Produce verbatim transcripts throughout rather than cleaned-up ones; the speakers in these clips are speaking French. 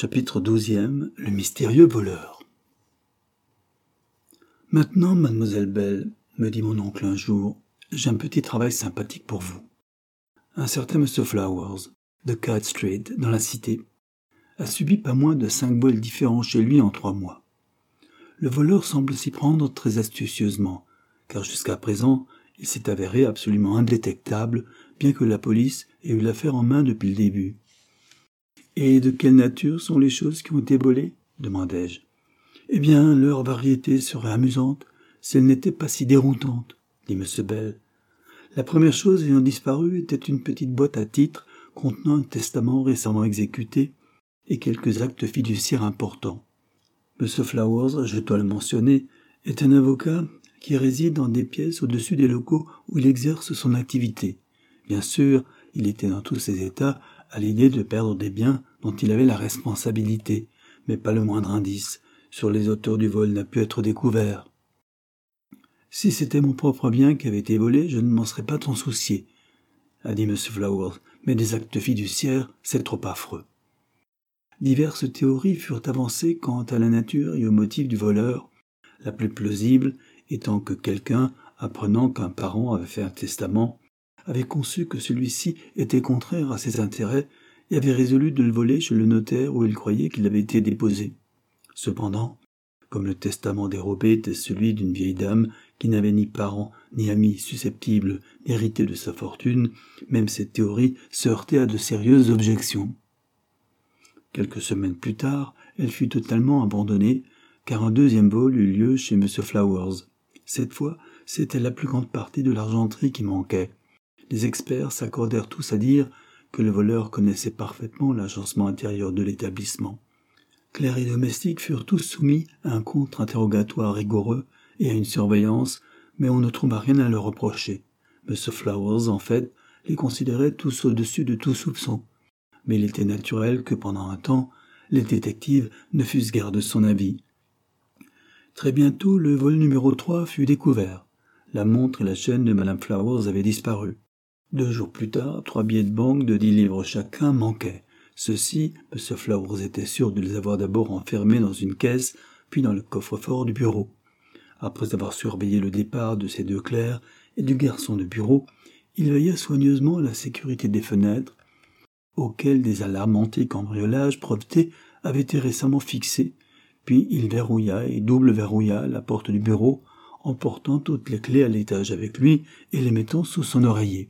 Chapitre douzième. Le mystérieux voleur. « Maintenant, mademoiselle Bell, me dit mon oncle un jour, j'ai un petit travail sympathique pour vous. Un certain monsieur Flowers, de Cat Street, dans la cité, a subi pas moins de cinq vols différents chez lui en trois mois. Le voleur semble s'y prendre très astucieusement, car jusqu'à présent, il s'est avéré absolument indétectable, bien que la police ait eu l'affaire en main depuis le début. « Et de quelle nature sont les choses qui ont été volées ?» demandai-je. « Eh bien, leur variété serait amusante, si elle n'était pas si déroutante, » dit M. Bell. La première chose ayant disparu était une petite boîte à titres contenant un testament récemment exécuté et quelques actes fiduciaires importants. M. Flowers, je dois le mentionner, est un avocat qui réside dans des pièces au-dessus des locaux où il exerce son activité. Bien sûr, il était dans tous ses états à l'idée de perdre des biens dont il avait la responsabilité, mais pas le moindre indice sur les auteurs du vol n'a pu être découvert. Si c'était mon propre bien qui avait été volé, je ne m'en serais pas tant soucié, a dit M. Flowers, mais des actes fiduciaires, c'est trop affreux. Diverses théories furent avancées quant à la nature et au motif du voleur, la plus plausible étant que quelqu'un, apprenant qu'un parent avait fait un testament, avait conçu que celui-ci était contraire à ses intérêts et avait résolu de le voler chez le notaire où il croyait qu'il avait été déposé. Cependant, comme le testament dérobé était celui d'une vieille dame qui n'avait ni parents ni amis susceptibles d'hériter de sa fortune, même cette théorie se heurtait à de sérieuses objections. Quelques semaines plus tard, elle fut totalement abandonnée, car un deuxième vol eut lieu chez M. Flowers. Cette fois, c'était la plus grande partie de l'argenterie qui manquait. Les experts s'accordèrent tous à dire que le voleur connaissait parfaitement l'agencement intérieur de l'établissement. Clercs et domestiques furent tous soumis à un contre-interrogatoire rigoureux et à une surveillance, mais on ne trouva rien à leur reprocher. M. Flowers, en fait, les considérait tous au-dessus de tout soupçon. Mais il était naturel que pendant un temps, les détectives ne fussent guère de son avis. Très bientôt, le vol numéro trois fut découvert. La montre et la chaîne de Madame Flowers avaient disparu. Deux jours plus tard, trois billets de banque de dix livres chacun manquaient. Ceux-ci, M. Flowers était sûr de les avoir d'abord enfermés dans une caisse, puis dans le coffre-fort du bureau. Après avoir surveillé le départ de ces deux clercs et du garçon de bureau, il veilla soigneusement à la sécurité des fenêtres, auxquelles des alarmes anti-cambriolage brevetées avaient été récemment fixées, puis il verrouilla et double-verrouilla la porte du bureau, emportant toutes les clés à l'étage avec lui et les mettant sous son oreiller.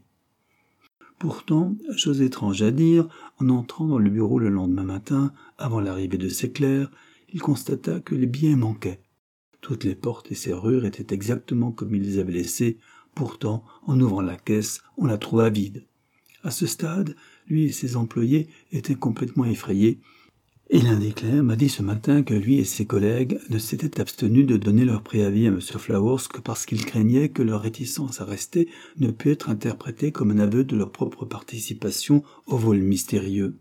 Pourtant, chose étrange à dire, en entrant dans le bureau le lendemain matin, avant l'arrivée de ses clercs, il constata que les billets manquaient. Toutes les portes et serrures étaient exactement comme il les avait laissées, pourtant, en ouvrant la caisse, on la trouva vide. À ce stade, lui et ses employés étaient complètement effrayés, et l'un des clercs m'a dit ce matin que lui et ses collègues ne s'étaient abstenus de donner leur préavis à M. Flowers que parce qu'ils craignaient que leur réticence à rester ne pût être interprétée comme un aveu de leur propre participation au vol mystérieux.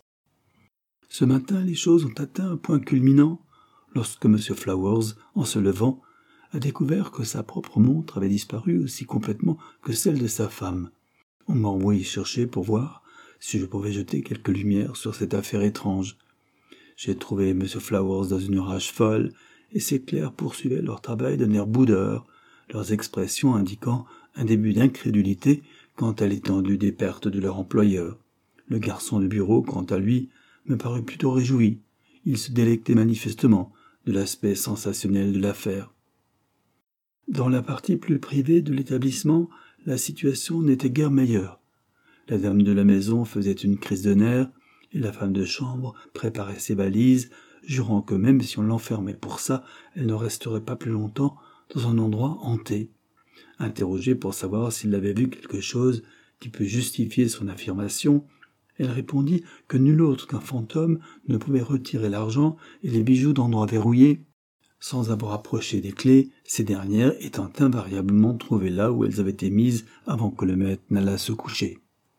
Ce matin, les choses ont atteint un point culminant lorsque M. Flowers, en se levant, a découvert que sa propre montre avait disparu aussi complètement que celle de sa femme. On m'a envoyé chercher pour voir si je pouvais jeter quelque lumière sur cette affaire étrange. J'ai trouvé M. Flowers dans une rage folle, et ses clercs poursuivaient leur travail d'un air boudeur, leurs expressions indiquant un début d'incrédulité quant à l'étendue des pertes de leur employeur. Le garçon de bureau, quant à lui, me parut plutôt réjoui. Il se délectait manifestement de l'aspect sensationnel de l'affaire. Dans la partie plus privée de l'établissement, la situation n'était guère meilleure. La dame de la maison faisait une crise de nerfs, et la femme de chambre préparait ses valises, jurant que même si on l'enfermait pour ça, elle ne resterait pas plus longtemps dans un endroit hanté. Interrogée pour savoir s'il avait vu quelque chose qui peut justifier son affirmation, elle répondit que nul autre qu'un fantôme ne pouvait retirer l'argent et les bijoux d'endroits verrouillés, sans avoir approché des clés, ces dernières étant invariablement trouvées là où elles avaient été mises avant que le maître n'allât se coucher.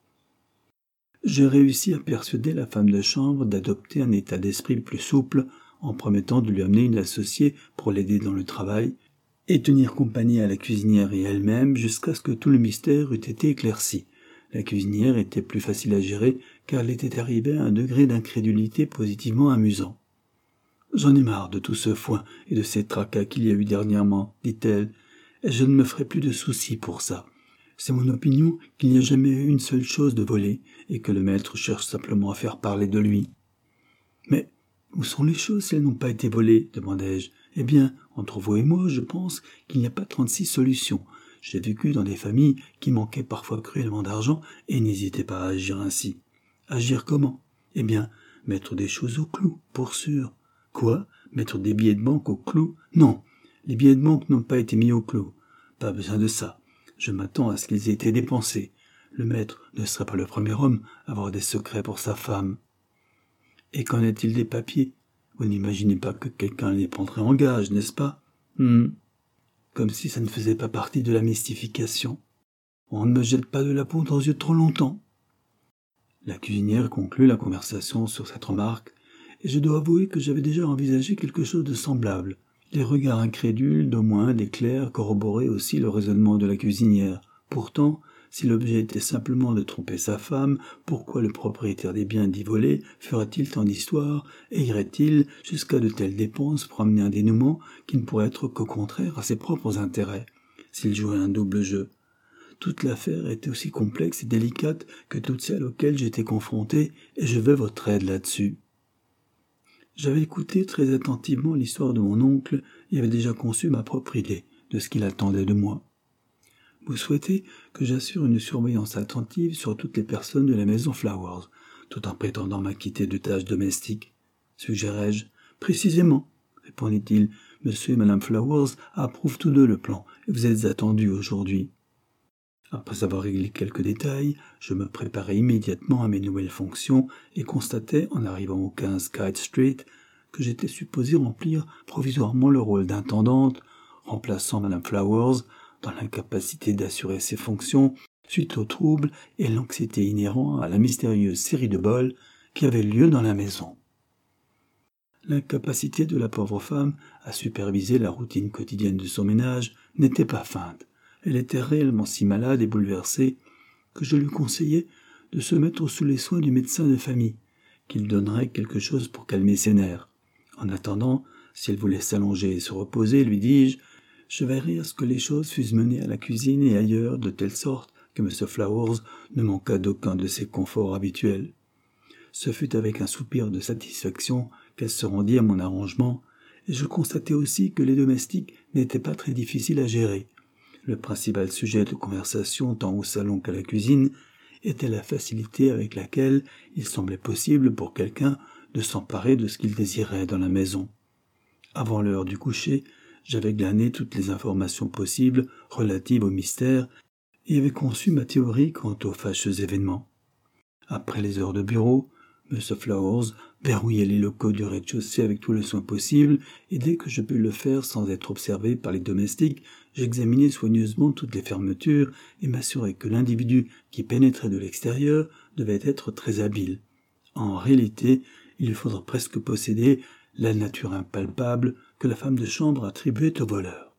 J'ai réussi à persuader la femme de chambre d'adopter un état d'esprit plus souple en promettant de lui amener une associée pour l'aider dans le travail et tenir compagnie à la cuisinière et elle-même jusqu'à ce que tout le mystère eût été éclairci. La cuisinière était plus facile à gérer car elle était arrivée à un degré d'incrédulité positivement amusant. « J'en ai marre de tout ce foin et de ces tracas qu'il y a eu dernièrement, dit-elle, et je ne me ferai plus de soucis pour ça. C'est mon opinion qu'il n'y a jamais eu une seule chose de volée, et que le maître cherche simplement à faire parler de lui. »« Mais où sont les choses si elles n'ont pas été volées ?» demandai-je. « Eh bien, entre vous et moi, je pense qu'il n'y a pas trente-six solutions. J'ai vécu dans des familles qui manquaient parfois cruellement d'argent et n'hésitaient pas à agir ainsi. »« Agir comment ? » ?»« Eh bien, mettre des choses au clou, pour sûr. »« Quoi ? Mettre des billets de banque au clou ? Non, les billets de banque n'ont pas été mis au clou. Pas besoin de ça. Je m'attends à ce qu'ils aient été dépensés. Le maître ne serait pas le premier homme à avoir des secrets pour sa femme. »« Et qu'en est-il des papiers ? Vous n'imaginez pas que quelqu'un les prendrait en gage, n'est-ce pas ? Hmm. Comme si ça ne faisait pas partie de la mystification. On ne me jette pas de la poudre aux yeux trop longtemps. » La cuisinière conclut la conversation sur cette remarque, et je dois avouer que j'avais déjà envisagé quelque chose de semblable. Les regards incrédules d'au moins des clercs corroboraient aussi le raisonnement de la cuisinière. Pourtant, si l'objet était simplement de tromper sa femme, pourquoi le propriétaire des biens d'y voler ferait-il tant d'histoires et irait-il jusqu'à de telles dépenses pour amener un dénouement qui ne pourrait être qu'au contraire à ses propres intérêts, s'il jouait un double jeu? Toute l'affaire était aussi complexe et délicate que toutes celles auxquelles j'étais confronté, et je veux votre aide là-dessus. J'avais écouté très attentivement l'histoire de mon oncle et avais déjà conçu ma propre idée de ce qu'il attendait de moi. « Vous souhaitez que j'assure une surveillance attentive sur toutes les personnes de la maison Flowers, tout en prétendant m'acquitter de tâches domestiques, suggérai-je. »« Précisément, » répondit-il. « Monsieur et Madame Flowers approuvent tous deux le plan, et vous êtes attendus aujourd'hui. » Après avoir réglé quelques détails, je me préparai immédiatement à mes nouvelles fonctions et constatai, en arrivant au quinze Kite Street, que j'étais supposé remplir provisoirement le rôle d'intendante, remplaçant Madame Flowers dans l'incapacité d'assurer ses fonctions suite aux troubles et l'anxiété inhérents à la mystérieuse série de bols qui avait lieu dans la maison. L'incapacité de la pauvre femme à superviser la routine quotidienne de son ménage n'était pas feinte. Elle était réellement si malade et bouleversée que je lui conseillai de se mettre sous les soins du médecin de famille, qu'il donnerait quelque chose pour calmer ses nerfs. En attendant, si elle voulait s'allonger et se reposer, lui dis-je, je veillerai à ce que les choses fussent menées à la cuisine et ailleurs de telle sorte que M. Flowers ne manquât d'aucun de ses conforts habituels. Ce fut avec un soupir de satisfaction qu'elle se rendit à mon arrangement, et je constatai aussi que les domestiques n'étaient pas très difficiles à gérer. Le principal sujet de conversation, tant au salon qu'à la cuisine, était la facilité avec laquelle il semblait possible pour quelqu'un de s'emparer de ce qu'il désirait dans la maison. Avant l'heure du coucher, j'avais glané toutes les informations possibles relatives au mystère et avais conçu ma théorie quant aux fâcheux événements. Après les heures de bureau, M. Flowers verrouillait les locaux du rez-de-chaussée avec tout le soin possible, et dès que je pus le faire sans être observé par les domestiques, j'examinai soigneusement toutes les fermetures et m'assurai que l'individu qui pénétrait de l'extérieur devait être très habile. En réalité, il faudra presque posséder la nature impalpable que la femme de chambre attribuait au voleur.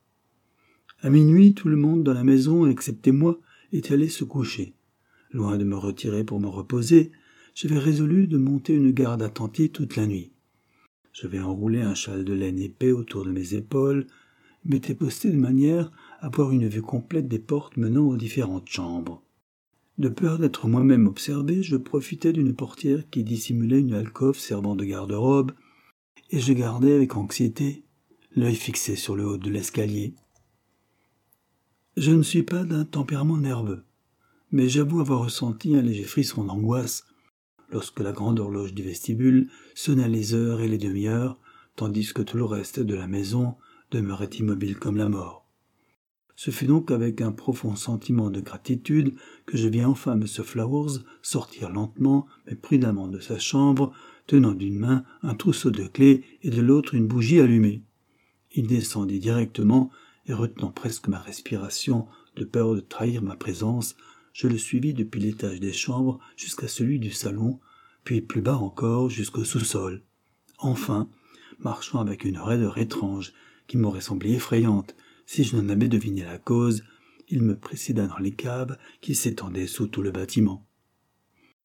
À minuit, tout le monde dans la maison, excepté moi, était allé se coucher. Loin de me retirer pour me reposer, j'avais résolu de monter une garde attentive toute la nuit. J'avais enroulé un châle de laine épais autour de mes épaules, m'étais posté de manière à avoir une vue complète des portes menant aux différentes chambres. De peur d'être moi-même observé, je profitais d'une portière qui dissimulait une alcôve servant de garde-robe, et je gardais avec anxiété l'œil fixé sur le haut de l'escalier. Je ne suis pas d'un tempérament nerveux, mais j'avoue avoir ressenti un léger frisson d'angoisse lorsque la grande horloge du vestibule sonna les heures et les demi-heures, tandis que tout le reste de la maison demeurait immobile comme la mort. Ce fut donc avec un profond sentiment de gratitude que je vis enfin M. Flowers sortir lentement mais prudemment de sa chambre, tenant d'une main un trousseau de clés et de l'autre une bougie allumée. Il descendit directement et retenant presque ma respiration de peur de trahir ma présence, je le suivis depuis l'étage des chambres jusqu'à celui du salon, puis plus bas encore jusqu'au sous-sol. Enfin, marchant avec une raideur étrange qui m'aurait semblé effrayante si je n'en avais deviné la cause, il me précéda dans les caves qui s'étendaient sous tout le bâtiment.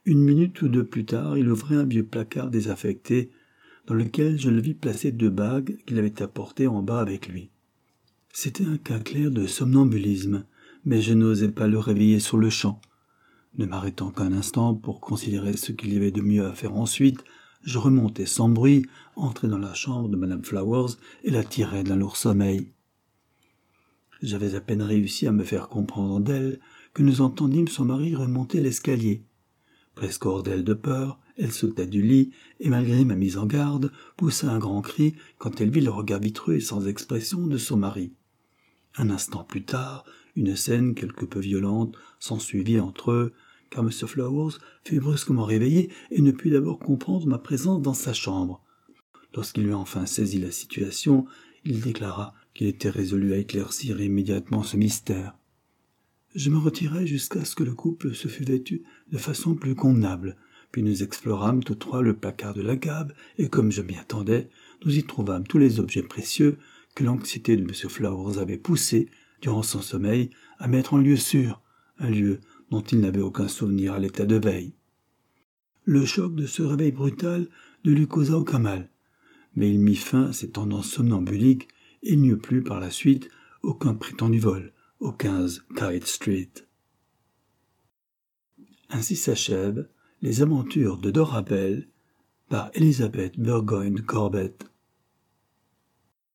Une minute ou deux plus tard, il ouvrait un vieux placard désaffecté dans lequel je le vis placer deux bagues qu'il avait apportées en bas avec lui. C'était un cas clair de somnambulisme, mais je n'osais pas le réveiller sur le champ. Ne m'arrêtant qu'un instant pour considérer ce qu'il y avait de mieux à faire ensuite, je remontai sans bruit, entrai dans la chambre de madame Flowers et la tirai d'un lourd sommeil. J'avais à peine réussi à me faire comprendre d'elle que nous entendîmes son mari remonter l'escalier. Presque hors d'elle de peur, elle sauta du lit et, malgré ma mise en garde, poussa un grand cri quand elle vit le regard vitreux et sans expression de son mari. Un instant plus tard, une scène quelque peu violente s'ensuivit entre eux, car M. Flowers fut brusquement réveillé et ne put d'abord comprendre ma présence dans sa chambre. Lorsqu'il eut enfin saisi la situation, il déclara qu'il était résolu à éclaircir immédiatement ce mystère. Je me retirai jusqu'à ce que le couple se fût vêtu de façon plus convenable, puis nous explorâmes tous trois le placard de la Gab, et comme je m'y attendais, nous y trouvâmes tous les objets précieux que l'anxiété de M. Flowers avait poussé, durant son sommeil, à mettre en lieu sûr, un lieu dont il n'avait aucun souvenir à l'état de veille. Le choc de ce réveil brutal ne lui causa aucun mal, mais il mit fin à ses tendances somnambuliques et il n'y eut plus par la suite aucun prétendu vol au quinze Kite Street. Ainsi s'achèvent les aventures de Dora Belle par Elizabeth Burgoyne Corbett.